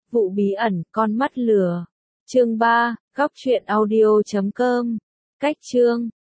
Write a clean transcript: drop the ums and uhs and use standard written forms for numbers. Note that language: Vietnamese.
Vụ bí ẩn, con mắt lừa. Chương 3, góc truyện audio.com. Cách chương